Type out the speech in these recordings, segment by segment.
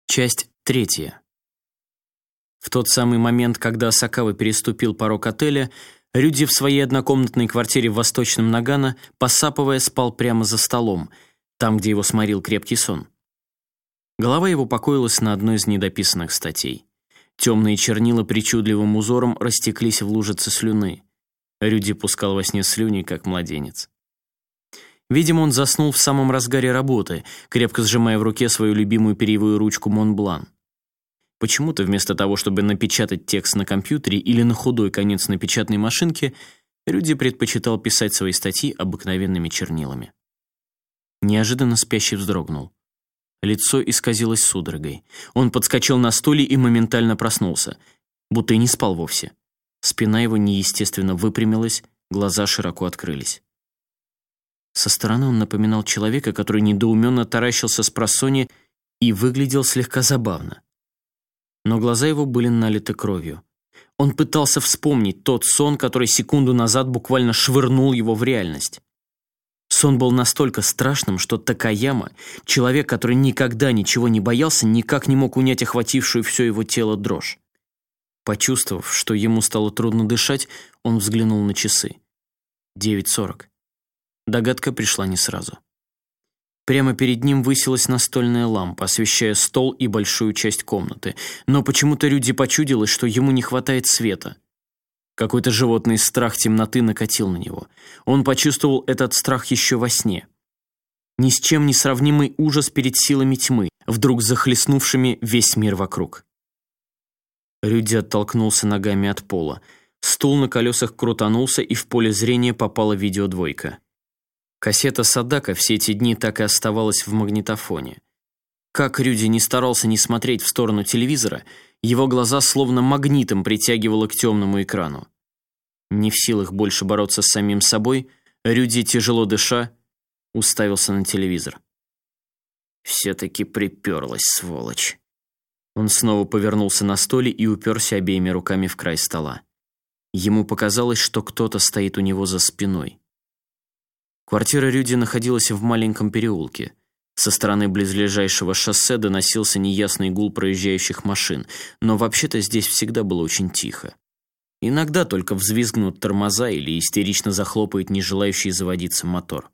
Часть 3. В тот самый момент, когда Асакава переступил порог отеля, Рюди в своей однокомнатной квартире в Восточном Нагано, посапывая, спал прямо за столом, там, где его сморил крепкий сон. Голова его покоилась на одной из недописанных статей. Темные чернила причудливым узором растеклись в лужице слюны. Рюди пускал во сне слюни, как младенец. Видимо, он заснул в самом разгаре работы, крепко сжимая в руке свою любимую перьевую ручку Монблан. Почему-то вместо того, чтобы напечатать текст на компьютере или на худой конец на печатной машинке, Рюди предпочитал писать свои статьи обыкновенными чернилами. Неожиданно спящий вздрогнул. Лицо исказилось судорогой. Он подскочил на стуле и моментально проснулся, будто и не спал вовсе. Спина его неестественно выпрямилась, глаза широко открылись. Со стороны он напоминал человека, который недоуменно таращился спросонья и выглядел слегка забавно. Но глаза его были налиты кровью. Он пытался вспомнить тот сон, который секунду назад буквально швырнул его в реальность. Сон был настолько страшным, что Такаяма, человек, который никогда ничего не боялся, никак не мог унять охватившую все его тело дрожь. Почувствовав, что ему стало трудно дышать, он взглянул на часы. 9:40. Догадка пришла не сразу. Прямо перед ним высилась настольная лампа, освещая стол и большую часть комнаты. Но почему-то Рюди почудилось, что ему не хватает света. Какой-то животный страх темноты накатил на него. Он почувствовал этот страх еще во сне. Ни с чем не сравнимый ужас перед силами тьмы, вдруг захлестнувшими весь мир вокруг. Рюди оттолкнулся ногами от пола. Стул на колесах крутанулся, и в поле зрения попала видеодвойка. Кассета Садака все эти дни так и оставалась в магнитофоне. Как Рюди не старался не смотреть в сторону телевизора, его глаза словно магнитом притягивало к темному экрану. Не в силах больше бороться с самим собой, Рюди, тяжело дыша, уставился на телевизор. «Все-таки приперлась, сволочь!» Он снова повернулся на стуле и уперся обеими руками в край стола. Ему показалось, что кто-то стоит у него за спиной. Квартира Рюди находилась в маленьком переулке. Со стороны близлежащего шоссе доносился неясный гул проезжающих машин, но вообще-то здесь всегда было очень тихо. Иногда только взвизгнут тормоза или истерично захлопает не желающий заводиться мотор.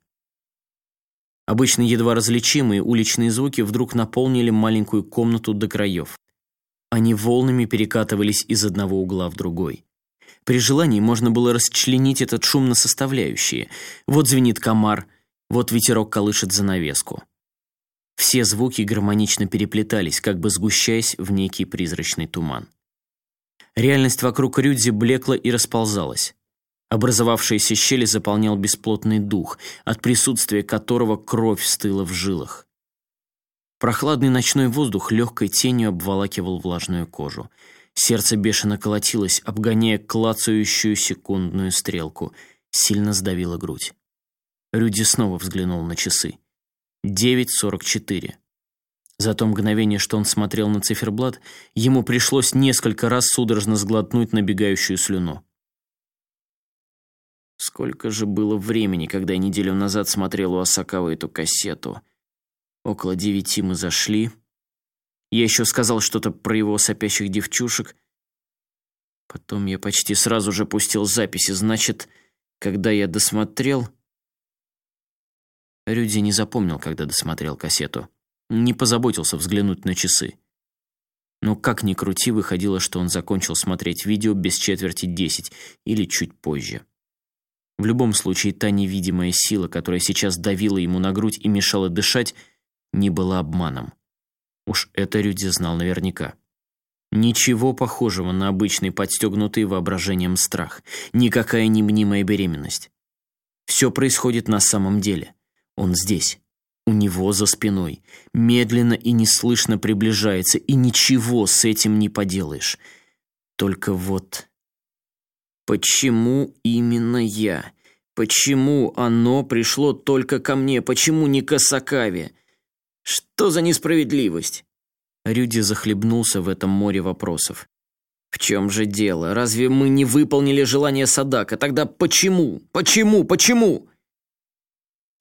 Обычно едва различимые уличные звуки вдруг наполнили маленькую комнату до краев. Они волнами перекатывались из одного угла в другой. При желании можно было расчленить этот шум на составляющие. Вот звенит комар, вот ветерок колышет занавеску. Все звуки гармонично переплетались, как бы сгущаясь в некий призрачный туман. Реальность вокруг Рюдзи блекла и расползалась. Образовавшиеся щели заполнял бесплотный дух, от присутствия которого кровь стыла в жилах. Прохладный ночной воздух легкой тенью обволакивал влажную кожу. Сердце бешено колотилось, обгоняя клацающую секундную стрелку. Сильно сдавило грудь. Рюди снова взглянул на часы. 9:44. За то мгновение, что он смотрел на циферблат, ему пришлось несколько раз судорожно сглотнуть набегающую слюну. Сколько же было времени, когда я неделю назад смотрел у Асакавы эту кассету? Около 9 мы зашли. Я еще сказал что-то про его сопящих девчушек. Потом я почти сразу же пустил записи. Значит, когда я досмотрел... Рюди не запомнил, когда досмотрел кассету. Не позаботился взглянуть на часы. Но как ни крути, выходило, что он закончил смотреть видео без 9:45 или чуть позже. В любом случае, та невидимая сила, которая сейчас давила ему на грудь и мешала дышать, не была обманом. Уж это Рюди знал наверняка. Ничего похожего на обычный подстегнутый воображением страх. Никакая не мнимая беременность. Все происходит на самом деле. Он здесь. У него за спиной. Медленно и неслышно приближается. И ничего с этим не поделаешь. Только вот... Почему именно я? Почему оно пришло только ко мне? Почему не к Асакаве? Что за несправедливость? Рюди захлебнулся в этом море вопросов. В чем же дело? Разве мы не выполнили желание Садака? Тогда почему? Почему?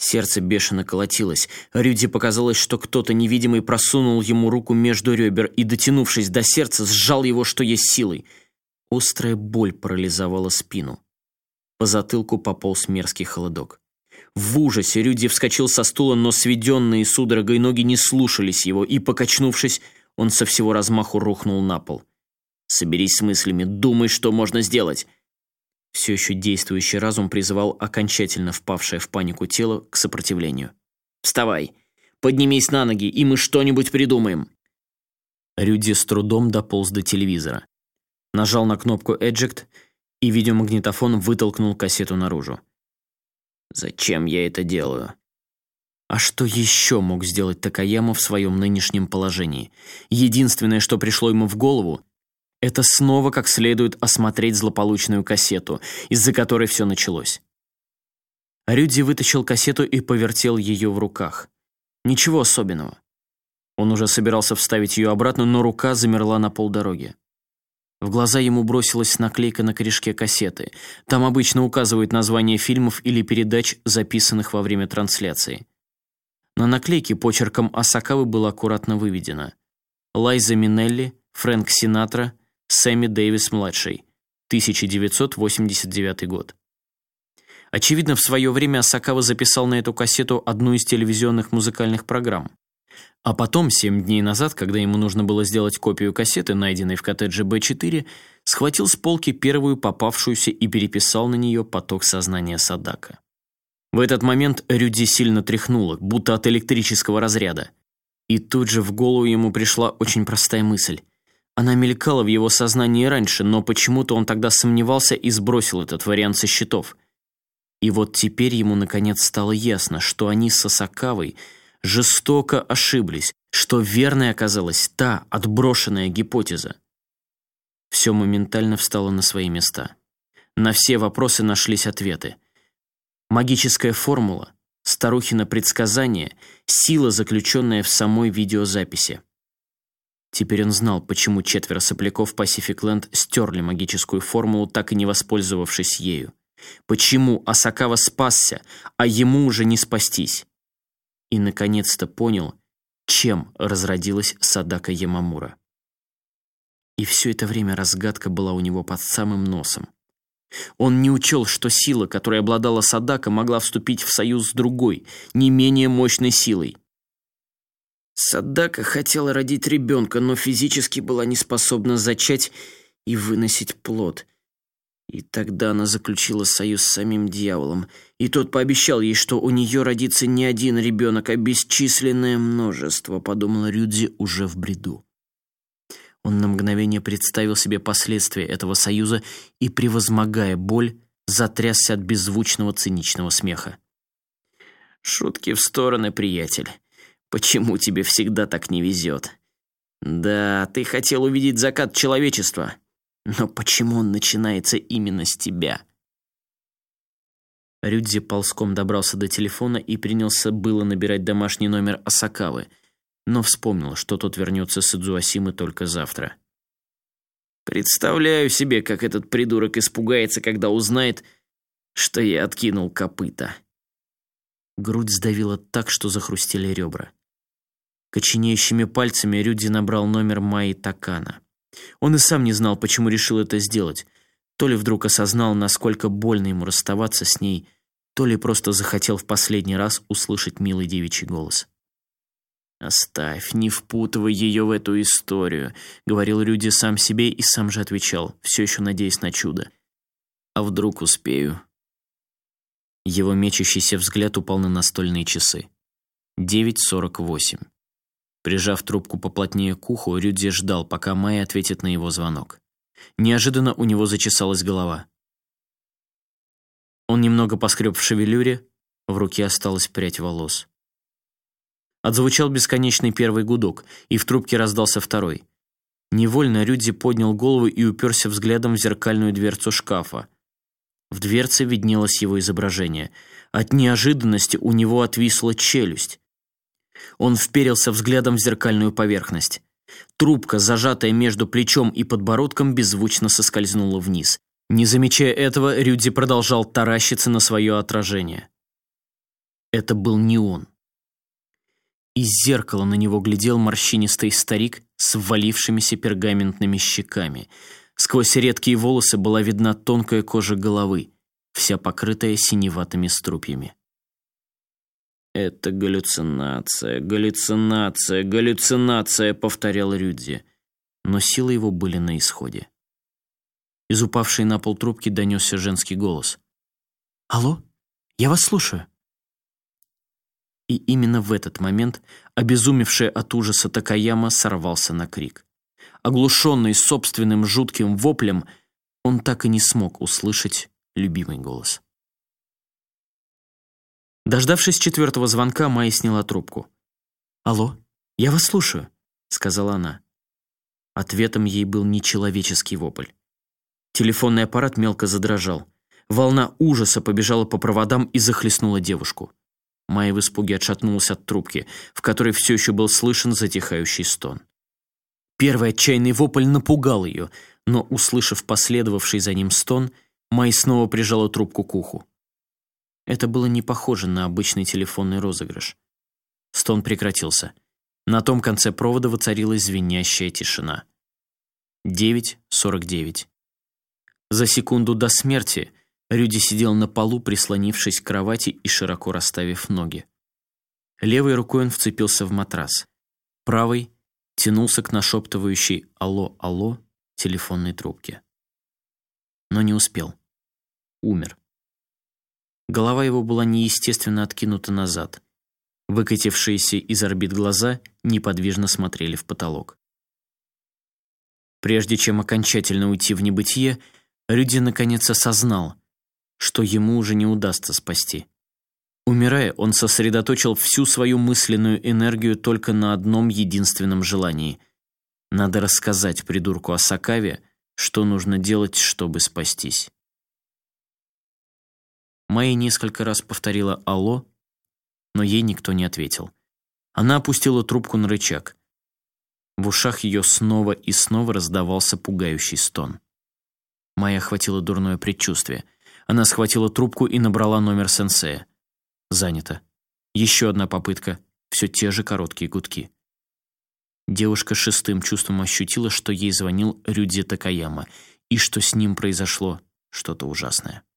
Сердце бешено колотилось. Рюди показалось, что кто-то невидимый просунул ему руку между ребер и, дотянувшись до сердца, сжал его, что есть силой. Острая боль парализовала спину. По затылку пополз мерзкий холодок. В ужасе Рюди вскочил со стула, но сведенные судорогой ноги не слушались его, и, покачнувшись, он со всего размаху рухнул на пол. «Соберись с мыслями, думай, что можно сделать!» Все еще действующий разум призывал окончательно впавшее в панику тело к сопротивлению. «Вставай! Поднимись на ноги, и мы что-нибудь придумаем!» Рюди с трудом дополз до телевизора. Нажал на кнопку «Эджект», и видеомагнитофон вытолкнул кассету наружу. «Зачем я это делаю?» А что еще мог сделать Такаяма в своем нынешнем положении? Единственное, что пришло ему в голову, это снова как следует осмотреть злополучную кассету, из-за которой все началось. Рюди вытащил кассету и повертел ее в руках. Ничего особенного. Он уже собирался вставить ее обратно, но рука замерла на полдороги. В глаза ему бросилась наклейка на корешке кассеты. Там обычно указывают названия фильмов или передач, записанных во время трансляции. На наклейке почерком Асакавы было аккуратно выведено: Лайза Минелли, Фрэнк Синатра, Сэмми Дэвис-младший, 1989 год. Очевидно, в свое время Асакава записал на эту кассету одну из телевизионных музыкальных программ. А потом, 7 дней назад, когда ему нужно было сделать копию кассеты, найденной в коттедже Б4, схватил с полки первую попавшуюся и переписал на нее поток сознания Садака. В этот момент Рюди сильно тряхнуло, будто от электрического разряда. И тут же в голову ему пришла очень простая мысль. Она мелькала в его сознании раньше, но почему-то он тогда сомневался и сбросил этот вариант со счетов. И вот теперь ему наконец стало ясно, что они с Асакавой жестоко ошиблись, что верной оказалась та отброшенная гипотеза. Все моментально встало на свои места. На все вопросы нашлись ответы. Магическая формула, старухино предсказание, сила, заключенная в самой видеозаписи. Теперь он знал, почему 4 сопляков Pacific Land стерли магическую формулу, так и не воспользовавшись ею. Почему Асакава спасся, а ему уже не спастись. И, наконец-то, понял, чем разродилась Садака Ямамура. И все это время разгадка была у него под самым носом. Он не учел, что сила, которой обладала Садака, могла вступить в союз с другой, не менее мощной силой. Садака хотела родить ребенка, но физически была не способна зачать и выносить плод. И тогда она заключила союз с самим дьяволом, и тот пообещал ей, что у нее родится не один ребенок, а бесчисленное множество, подумал Рюдзи уже в бреду. Он на мгновение представил себе последствия этого союза и, превозмогая боль, затрясся от беззвучного циничного смеха. «Шутки в стороны, приятель. Почему тебе всегда так не везет? Да, ты хотел увидеть закат человечества, но почему он начинается именно с тебя?» Рюдзи ползком добрался до телефона и принялся было набирать домашний номер Асакавы, но вспомнил, что тот вернется с Идзуасимы только завтра. «Представляю себе, как этот придурок испугается, когда узнает, что я откинул копыта». Грудь сдавила так, что захрустели ребра. Коченеющими пальцами Рюдзи набрал номер Майи Такана. Он и сам не знал, почему решил это сделать. То ли вдруг осознал, насколько больно ему расставаться с ней, то ли просто захотел в последний раз услышать милый девичий голос. «Оставь, не впутывай ее в эту историю», — говорил Рюдзи сам себе и сам же отвечал, все еще надеясь на чудо. «А вдруг успею?» Его мечущийся взгляд упал на настольные часы. 9:48. Прижав трубку поплотнее к уху, Рюдзи ждал, пока Майя ответит на его звонок. Неожиданно у него зачесалась голова. Он немного поскреб в шевелюре, в руке осталась прядь волос. Отзвучал бесконечный первый гудок, и в трубке раздался второй. Невольно Рюдзи поднял голову и уперся взглядом в зеркальную дверцу шкафа. В дверце виднелось его изображение. От неожиданности у него отвисла челюсть. Он вперился взглядом в зеркальную поверхность. Трубка, зажатая между плечом и подбородком, беззвучно соскользнула вниз. Не замечая этого, Рюдзи продолжал таращиться на свое отражение. Это был не он. Из зеркала на него глядел морщинистый старик с ввалившимися пергаментными щеками. Сквозь редкие волосы была видна тонкая кожа головы, вся покрытая синеватыми струпьями. «Это галлюцинация, галлюцинация, галлюцинация», — повторял Рюдзи, но силы его были на исходе. Из упавшей на пол трубки донесся женский голос. «Алло, я вас слушаю». И именно в этот момент обезумевший от ужаса Такаяма сорвался на крик. Оглушенный собственным жутким воплем, он так и не смог услышать любимый голос. Дождавшись 4-го звонка, Майя сняла трубку. «Алло, я вас слушаю», — сказала она. Ответом ей был нечеловеческий вопль. Телефонный аппарат мелко задрожал. Волна ужаса побежала по проводам и захлестнула девушку. Майя в испуге отшатнулась от трубки, в которой все еще был слышен затихающий стон. Первый отчаянный вопль напугал ее, но, услышав последовавший за ним стон, Майя снова прижала трубку к уху. Это было не похоже на обычный телефонный розыгрыш. Стон прекратился. На том конце провода воцарилась звенящая тишина. 9:49. За секунду до смерти Рюдзи сидел на полу, прислонившись к кровати и широко расставив ноги. Левой рукой он вцепился в матрас. Правой тянулся к нашептывающей «Алло, алло» телефонной трубке. Но не успел. Умер. Голова его была неестественно откинута назад. Выкатившиеся из орбит глаза неподвижно смотрели в потолок. Прежде чем окончательно уйти в небытие, Рюдзи наконец осознал, что ему уже не удастся спасти. Умирая, он сосредоточил всю свою мысленную энергию только на одном единственном желании. Надо рассказать придурку Асакаве, что нужно делать, чтобы спастись. Майя несколько раз повторила «Алло», но ей никто не ответил. Она опустила трубку на рычаг. В ушах ее снова и снова раздавался пугающий стон. Майя охватило дурное предчувствие. Она схватила трубку и набрала номер сенсея. Занято. Еще одна попытка. Все те же короткие гудки. Девушка шестым чувством ощутила, что ей звонил Рюдзи Такаяма, и что с ним произошло что-то ужасное.